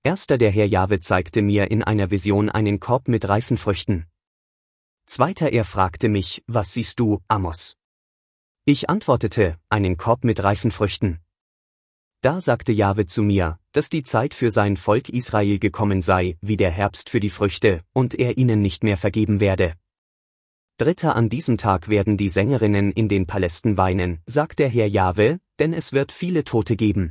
Erster, der Herr Jahwe zeigte mir in einer Vision einen Korb mit reifen Früchten. Zweiter, er fragte mich, was siehst du, Amos? Ich antwortete, einen Korb mit reifen Früchten. Da sagte Jahwe zu mir, dass die Zeit für sein Volk Israel gekommen sei, wie der Herbst für die Früchte, und er ihnen nicht mehr vergeben werde. Dritter, an diesem Tag werden die Sängerinnen in den Palästen weinen, sagt der Herr Jahwe, denn es wird viele Tote geben.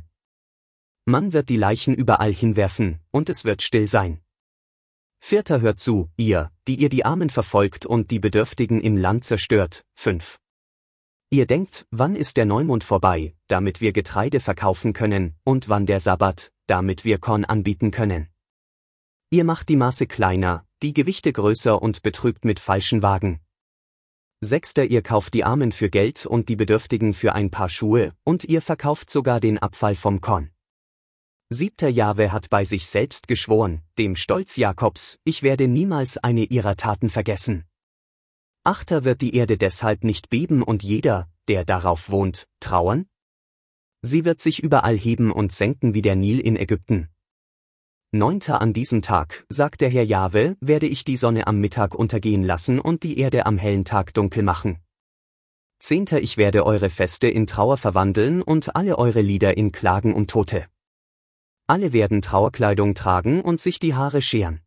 Man wird die Leichen überall hinwerfen, und es wird still sein. Vierter, hört zu, ihr, die ihr die Armen verfolgt und die Bedürftigen im Land zerstört. 5. Ihr denkt, wann ist der Neumond vorbei, damit wir Getreide verkaufen können, und wann der Sabbat, damit wir Korn anbieten können. Ihr macht die Maße kleiner, die Gewichte größer und betrügt mit falschen Wagen. Sechster, ihr kauft die Armen für Geld und die Bedürftigen für ein paar Schuhe, und ihr verkauft sogar den Abfall vom Korn. Siebter, Jahwe hat bei sich selbst geschworen, dem Stolz Jakobs, ich werde niemals eine ihrer Taten vergessen. Achter, wird die Erde deshalb nicht beben und jeder, der darauf wohnt, trauern? Sie wird sich überall heben und senken wie der Nil in Ägypten. Neunter, an diesem Tag, sagt der Herr Jahwe, werde ich die Sonne am Mittag untergehen lassen und die Erde am hellen Tag dunkel machen. Zehnter, ich werde eure Feste in Trauer verwandeln und alle eure Lieder in Klagen um Tote. Alle werden Trauerkleidung tragen und sich die Haare scheren.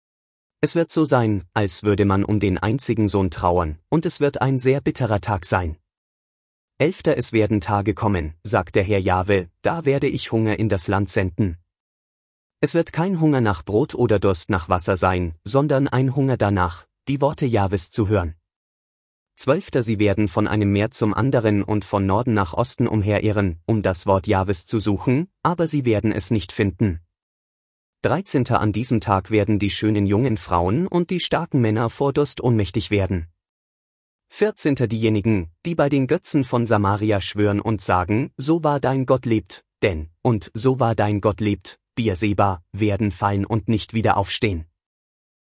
Es wird so sein, als würde man um den einzigen Sohn trauern, und es wird ein sehr bitterer Tag sein. Elfter, es werden Tage kommen, sagt der Herr Jahwe, da werde ich Hunger in das Land senden. Es wird kein Hunger nach Brot oder Durst nach Wasser sein, sondern ein Hunger danach, die Worte Jahwes zu hören. 12. Sie werden von einem Meer zum anderen und von Norden nach Osten umherirren, um das Wort Jahwes zu suchen, aber sie werden es nicht finden. 13. An diesem Tag werden die schönen jungen Frauen und die starken Männer vor Durst ohnmächtig werden. 14. Diejenigen, die bei den Götzen von Samaria schwören und sagen, so wahr dein Gott lebt, denn, und so wahr dein Gott lebt, Beerseba, werden fallen und nicht wieder aufstehen.